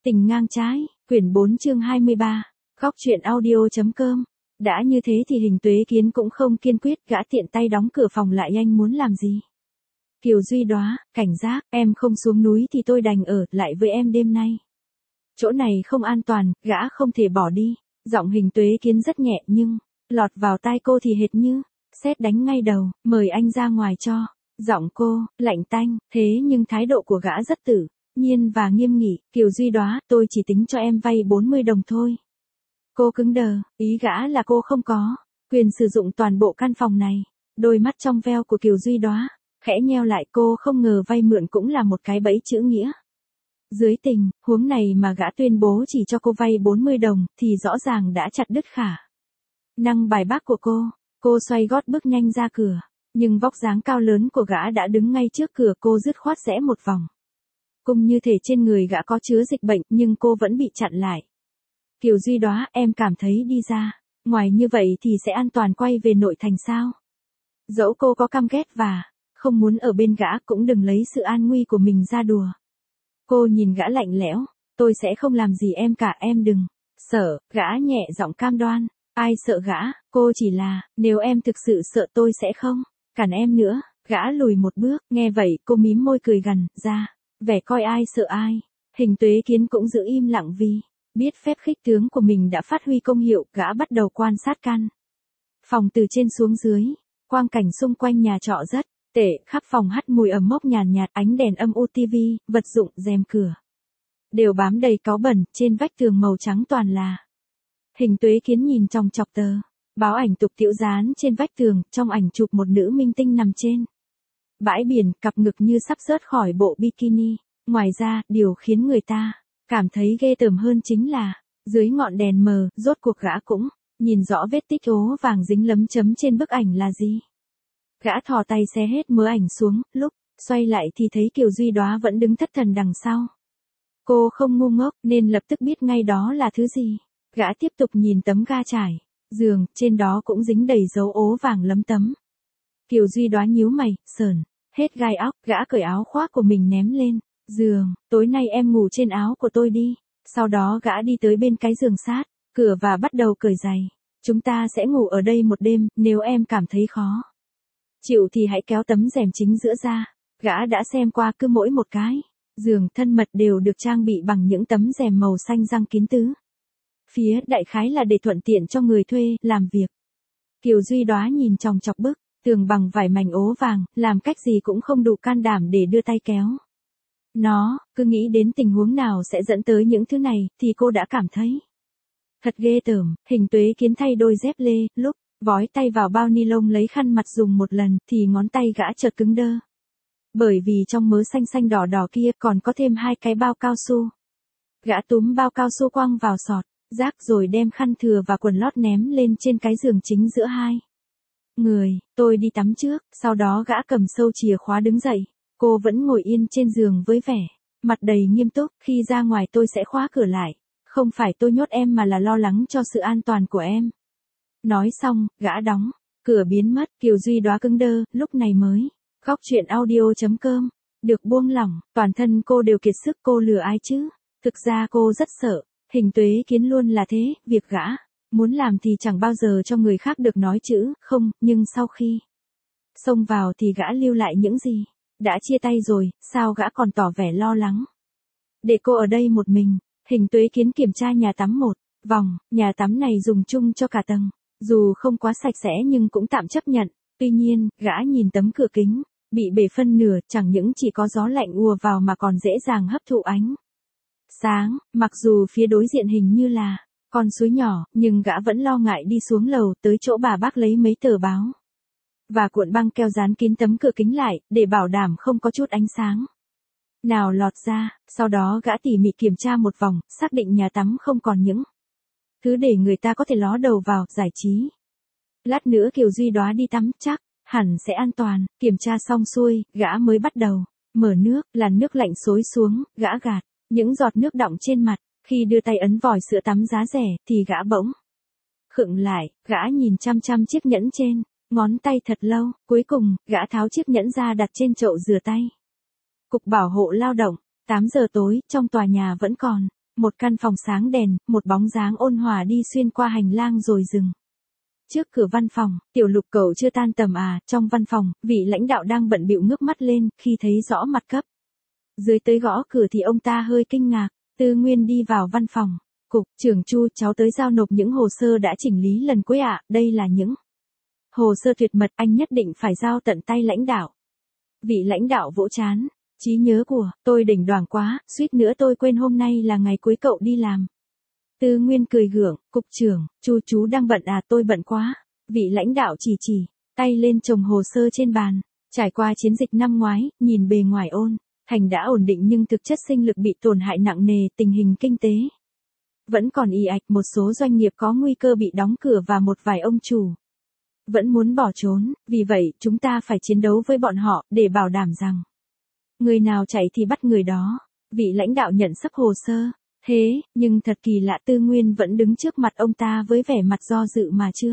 Tình ngang trái, quyển 4 chương 23, góc truyện audio.com. Đã như thế thì Hình Tuế Kiến cũng không kiên quyết, gã tiện tay đóng cửa phòng lại. Anh muốn làm gì? Kiều Duy Đóa, cảnh giác, em không xuống núi thì tôi đành ở lại với em đêm nay. Chỗ này không an toàn, gã không thể bỏ đi. Giọng Hình Tuế Kiến rất nhẹ nhưng, lọt vào tai cô thì hệt như sét đánh ngay đầu, mời anh ra ngoài cho. Giọng cô, lạnh tanh, thế nhưng thái độ của gã rất tự nhiên và nghiêm nghị. Kiều Duy Đóa, tôi chỉ tính cho em vay 40 đồng thôi. Cô cứng đờ, ý gã là cô không có quyền sử dụng toàn bộ căn phòng này. Đôi mắt trong veo của Kiều Duy Đóa khẽ nheo lại, cô không ngờ vay mượn cũng là một cái bẫy chữ nghĩa. Dưới tình huống này mà gã tuyên bố chỉ cho cô vay 40 đồng thì rõ ràng đã chặt đứt khả năng bài bác của cô. Cô xoay gót bước nhanh ra cửa, nhưng vóc dáng cao lớn của gã đã đứng ngay trước cửa. Cô dứt khoát rẽ một vòng, cùng như thể trên người gã có chứa dịch bệnh, nhưng cô vẫn bị chặn lại. Kiều Duy Đóa, em cảm thấy đi ra ngoài như vậy thì sẽ an toàn quay về nội thành sao? Dẫu cô có căm ghét và không muốn ở bên gã cũng đừng lấy sự an nguy của mình ra đùa. Cô nhìn gã lạnh lẽo, tôi sẽ không làm gì em cả, em đừng sợ. Gã nhẹ giọng cam đoan, ai sợ gã, cô chỉ là, nếu em thực sự sợ tôi sẽ không cản em nữa. Gã lùi một bước, nghe vậy cô mím môi cười gằn ra, vẻ coi ai sợ ai. Hình Tuế Kiến cũng giữ im lặng vì biết phép khích tướng của mình đã phát huy công hiệu. Gã bắt đầu quan sát căn phòng từ trên xuống dưới. Quang cảnh xung quanh nhà trọ rất tệ, khắp phòng hắt mùi ẩm mốc nhàn nhạt, ánh đèn âm u, tivi, vật dụng, rèm cửa đều bám đầy cáu bẩn, trên vách tường màu trắng toàn là. Hình Tuế Kiến nhìn chòng chọc tờ báo ảnh tục tiễu dán trên vách tường. Trong ảnh chụp một nữ minh tinh nằm trên bãi biển, cặp ngực như sắp rớt khỏi bộ bikini. Ngoài ra, điều khiến người ta cảm thấy ghê tởm hơn chính là, dưới ngọn đèn mờ, rốt cuộc gã cũng nhìn rõ vết tích ố vàng dính lấm chấm trên bức ảnh là gì. Gã thò tay xé hết mớ ảnh xuống, lúc xoay lại thì thấy Kiều Duy Đóa vẫn đứng thất thần đằng sau. Cô không ngu ngốc nên lập tức biết ngay đó là thứ gì. Gã tiếp tục nhìn tấm ga trải giường, trên đó cũng dính đầy dấu ố vàng lấm tấm. Kiều Duy Đóa nhíu mày, sờn hết gai óc. Gã cởi áo khoác của mình ném lên giường, tối nay em ngủ trên áo của tôi đi. Sau đó gã đi tới bên cái giường sát cửa và bắt đầu cởi giày. Chúng ta sẽ ngủ ở đây một đêm, nếu em cảm thấy khó chịu thì hãy kéo tấm rèm chính giữa ra. Gã đã xem qua, cứ mỗi một cái giường thân mật đều được trang bị bằng những tấm rèm màu xanh răng kín tứ phía, đại khái là để thuận tiện cho người thuê làm việc. Kiều Duy Đóa nhìn chòng chọc bức tường bằng vải mảnh ố vàng, làm cách gì cũng không đủ can đảm để đưa tay kéo nó. Cứ nghĩ đến tình huống nào sẽ dẫn tới những thứ này thì cô đã cảm thấy thật ghê tởm. Hình Tuế Kiến thay đôi dép lê, lúc vói tay vào bao ni lông lấy khăn mặt dùng một lần thì ngón tay gã chợt cứng đơ. Bởi vì trong mớ xanh xanh đỏ đỏ kia còn có thêm 2 cái bao cao su. Gã túm bao cao su quăng vào sọt rác rồi đem khăn thừa và quần lót ném lên trên cái giường chính giữa hai người. Tôi đi tắm trước. Sau đó gã cầm sâu chìa khóa đứng dậy. Cô vẫn ngồi yên trên giường với vẻ mặt đầy nghiêm túc. Khi ra ngoài tôi sẽ khóa cửa lại. Không phải tôi nhốt em mà là lo lắng cho sự an toàn của em. Nói xong, gã đóng cửa biến mất. Kiều Duy Đóa cứng đơ, lúc này mới góc truyện audio.com được buông lỏng. Toàn thân cô đều kiệt sức. Cô lừa ai chứ? Thực ra cô rất sợ. Hình Tuế Kiến luôn là thế, việc gã muốn làm thì chẳng bao giờ cho người khác được nói chữ không, nhưng sau khi xông vào thì gã lưu lại những gì. Đã chia tay rồi, sao gã còn tỏ vẻ lo lắng để cô ở đây một mình. Hình Tuế Kiến kiểm tra nhà tắm một vòng. Nhà tắm này dùng chung cho cả tầng, dù không quá sạch sẽ nhưng cũng tạm chấp nhận. Tuy nhiên, gã nhìn tấm cửa kính bị bể phân nửa, chẳng những chỉ có gió lạnh ùa vào mà còn dễ dàng hấp thụ ánh sáng. Mặc dù phía đối diện hình như là con suối nhỏ, nhưng gã vẫn lo ngại đi xuống lầu tới chỗ bà bác lấy mấy tờ báo và cuộn băng keo dán kín tấm cửa kính lại, để bảo đảm không có chút ánh sáng nào lọt ra. Sau đó gã tỉ mỉ kiểm tra một vòng, xác định nhà tắm không còn những thứ để người ta có thể ló đầu vào, giải trí. Lát nữa Kiều Duy Đóa đi tắm, chắc hẳn sẽ an toàn. Kiểm tra xong xuôi, gã mới bắt đầu mở nước. Làn nước lạnh xối xuống, gã gạt những giọt nước đọng trên mặt. Khi đưa tay ấn vòi sữa tắm giá rẻ thì gã bỗng khựng lại. Gã nhìn chăm chăm chiếc nhẫn trên ngón tay thật lâu. Cuối cùng, gã tháo chiếc nhẫn ra đặt trên chậu rửa tay. Cục Bảo hộ Lao động. 8 giờ tối, trong tòa nhà vẫn còn Một căn phòng sáng đèn, một bóng dáng ôn hòa đi xuyên qua hành lang rồi dừng. Trước cửa văn phòng, Tiểu Lục cậu chưa tan tầm à, trong văn phòng, vị lãnh đạo đang bận bịu ngước mắt lên, khi thấy rõ mặt cấp. Dưới tới gõ cửa thì ông ta hơi kinh ngạc, Tư Nguyên đi vào văn phòng. Cục trưởng Chu, cháu tới giao nộp những hồ sơ đã chỉnh lý lần cuối ạ, đây là những hồ sơ tuyệt mật anh nhất định phải giao tận tay lãnh đạo. Vị lãnh đạo vỗ trán, trí nhớ của tôi đỉnh đoảng quá, suýt nữa tôi quên hôm nay là ngày cuối cậu đi làm. Tư Nguyên cười gượng, cục trưởng, chú đang bận à, tôi bận quá. Vị lãnh đạo chỉ tay lên chồng hồ sơ trên bàn. Trải qua chiến dịch năm ngoái, nhìn bề ngoài ôn thành đã ổn định nhưng thực chất sinh lực bị tổn hại nặng nề, tình hình kinh tế vẫn còn ì ạch, một số doanh nghiệp có nguy cơ bị đóng cửa và một vài ông chủ vẫn muốn bỏ trốn, vì vậy chúng ta phải chiến đấu với bọn họ để bảo đảm rằng người nào chạy thì bắt người đó. Vị lãnh đạo nhận sấp hồ sơ. Thế, nhưng thật kỳ lạ, Tư Nguyên vẫn đứng trước mặt ông ta với vẻ mặt do dự mà chưa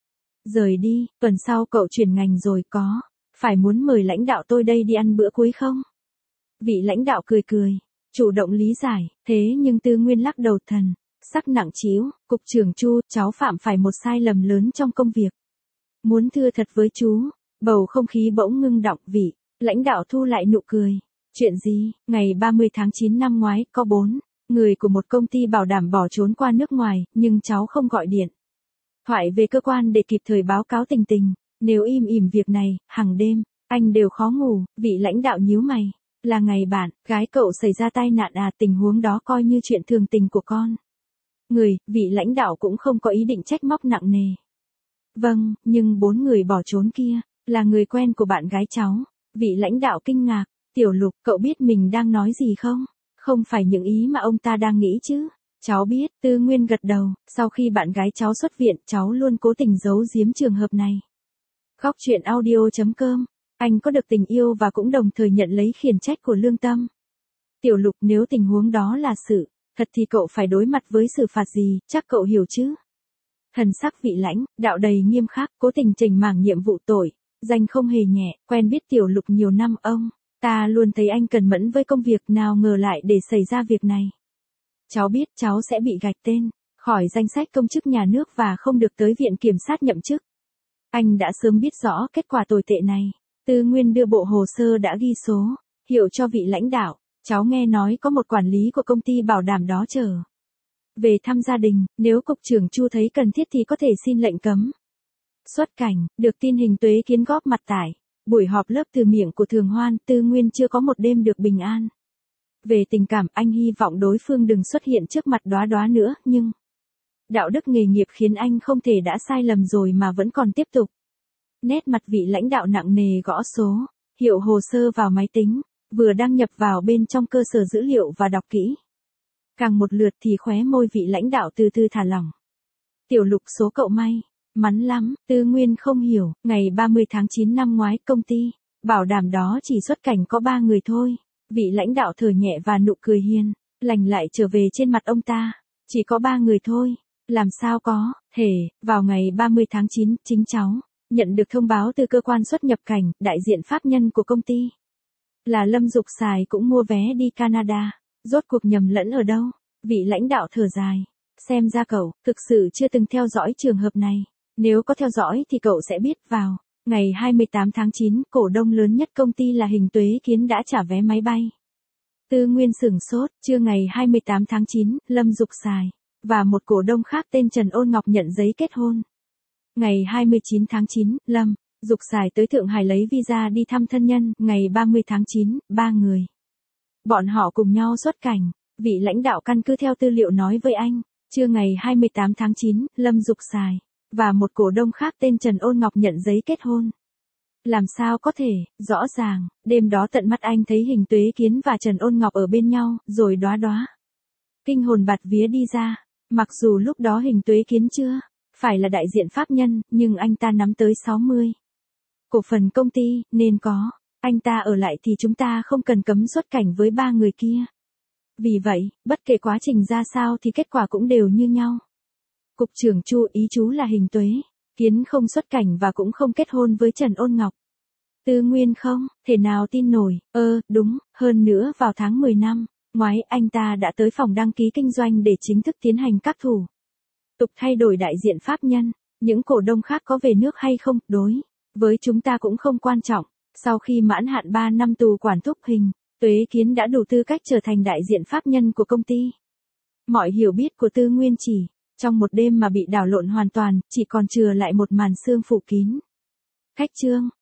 rời đi. Tuần sau cậu chuyển ngành rồi, phải muốn mời lãnh đạo tôi đây đi ăn bữa cuối không? Vị lãnh đạo cười, chủ động lý giải, thế nhưng Tư Nguyên lắc đầu, thần sắc nặng trĩu, cục trưởng Chu, cháu phạm phải một sai lầm lớn trong công việc. Muốn thưa thật với chú. Bầu không khí bỗng ngưng đọng, vị lãnh đạo thu lại nụ cười. Chuyện gì? Ngày 30 tháng 9 năm ngoái, có 4 người của một công ty bảo đảm bỏ trốn qua nước ngoài, nhưng cháu không gọi điện thoại về cơ quan để kịp thời báo cáo tình tình. Nếu im ỉm việc này, hàng đêm anh đều khó ngủ. Vị lãnh đạo nhíu mày. Là ngày bạn gái cậu xảy ra tai nạn à, tình huống đó coi như chuyện thường tình của con người. Vị lãnh đạo cũng không có ý định trách móc nặng nề. Vâng, nhưng 4 người bỏ trốn kia là người quen của bạn gái cháu. Vị lãnh đạo kinh ngạc. Tiểu Lục, cậu biết mình đang nói gì không? Không phải những ý mà ông ta đang nghĩ chứ? Cháu biết. Tư Nguyên gật đầu. Sau khi bạn gái cháu xuất viện, cháu luôn cố tình giấu giếm trường hợp này. Khóc chuyện audio.com. Anh có được tình yêu và cũng đồng thời nhận lấy khiển trách của lương tâm. Tiểu Lục, nếu tình huống đó là sự thật thì cậu phải đối mặt với xử phạt gì, chắc cậu hiểu chứ? Thần sắc vị lãnh đạo đầy nghiêm khắc, cố tình chỉnh mảng nhiệm vụ tội danh không hề nhẹ. Quen biết Tiểu Lục nhiều năm, ông ta luôn thấy anh cần mẫn với công việc, nào ngờ lại để xảy ra việc này. Cháu biết cháu sẽ bị gạch tên khỏi danh sách công chức nhà nước và không được tới viện kiểm sát nhậm chức. Anh đã sớm biết rõ kết quả tồi tệ này. Tư Nguyên đưa bộ hồ sơ đã ghi số hiệu cho vị lãnh đạo. Cháu nghe nói có một quản lý của công ty bảo đảm đó trở về thăm gia đình, nếu cục trưởng Chu thấy cần thiết thì có thể xin lệnh cấm xuất cảnh. Được tin Hình Tuế Kiến góp mặt tại buổi họp lớp từ miệng của Thường Hoan, Tư Nguyên chưa có một đêm được bình an. Về tình cảm, anh hy vọng đối phương đừng xuất hiện trước mặt Đóa Đóa nữa, nhưng đạo đức nghề nghiệp khiến anh không thể đã sai lầm rồi mà vẫn còn tiếp tục. Nét mặt vị lãnh đạo nặng nề gõ số hiệu hồ sơ vào máy tính, vừa đăng nhập vào bên trong cơ sở dữ liệu và đọc kỹ. Càng một lượt thì khóe môi vị lãnh đạo từ từ thả lỏng. Tiểu Lục, số cậu may mắn lắm. Tư Nguyên không hiểu, ngày 30 tháng 9 năm ngoái, công ty bảo đảm đó chỉ xuất cảnh có 3 người thôi. Vị lãnh đạo thở nhẹ và nụ cười hiền lành lại trở về trên mặt ông ta. Chỉ có 3 người thôi, làm sao có thể? Vào ngày 30 tháng 9, chính cháu nhận được thông báo từ cơ quan xuất nhập cảnh, đại diện pháp nhân của công ty là Lâm Dục Sài cũng mua vé đi Canada. Rốt cuộc nhầm lẫn ở đâu? Vị lãnh đạo thở dài. Xem ra cậu thực sự chưa từng theo dõi trường hợp này. Nếu có theo dõi thì cậu sẽ biết vào ngày 28 tháng 9, cổ đông lớn nhất công ty là Hình Tuế Kiến đã trả vé máy bay. Tư Nguyên sửng sốt. Trưa ngày 28 tháng 9, Lâm Dục Sài và một cổ đông khác tên Trần Ôn Ngọc nhận giấy kết hôn. Ngày 29 tháng 9, Lâm Dục Sài tới Thượng Hải lấy visa đi thăm thân nhân. Ngày 30 tháng 9, 3 người bọn họ cùng nhau xuất cảnh. Vị lãnh đạo căn cứ theo tư liệu nói với anh. Trưa ngày 28 tháng 9, Lâm Dục Sài và một cổ đông khác tên Trần Ôn Ngọc nhận giấy kết hôn. Làm sao có thể? Rõ ràng, đêm đó tận mắt anh thấy Hình Tuế Kiến và Trần Ôn Ngọc ở bên nhau, rồi Đóa Đóa kinh hồn bạt vía đi ra. Mặc dù lúc đó Hình Tuế Kiến chưa phải là đại diện pháp nhân, nhưng anh ta nắm tới 60 cổ phần công ty, nên có anh ta ở lại thì chúng ta không cần cấm xuất cảnh với 3 người kia. Vì vậy, bất kể quá trình ra sao thì kết quả cũng đều như nhau. Cục trưởng Chu, ý chú là Hình Tuế Kiến không xuất cảnh và cũng không kết hôn với Trần Ôn Ngọc. Tư Nguyên không thể nào tin nổi. Đúng, hơn nữa vào tháng 10 năm Ngoái anh ta đã tới phòng đăng ký kinh doanh để chính thức tiến hành các thủ tục thay đổi đại diện pháp nhân. Những cổ đông khác có về nước hay không, đối với chúng ta cũng không quan trọng. Sau khi mãn hạn 3 năm tù quản thúc hình, Tuế Kiến đã đủ tư cách trở thành đại diện pháp nhân của công ty. Mọi hiểu biết của Tư Nguyên chỉ trong một đêm mà bị đảo lộn hoàn toàn, chỉ còn chừa lại một màn sương phủ kín. Khách trương